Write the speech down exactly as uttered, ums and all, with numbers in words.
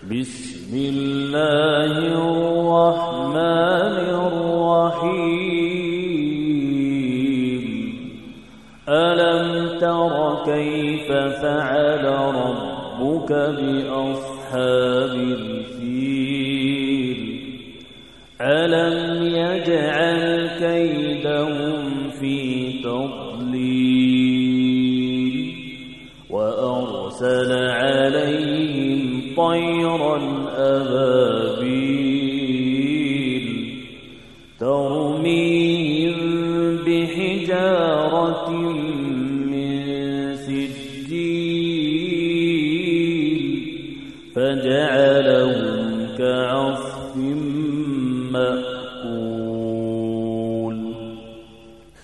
بسم الله الرحمن الرحيم ألم تر كيف فعل ربك بأصحاب الفيل ألم يجعل كيدهم في تضليل وأرسل عليهم طيرا أبابيل ترميهم بحجارة من سجيل فجعل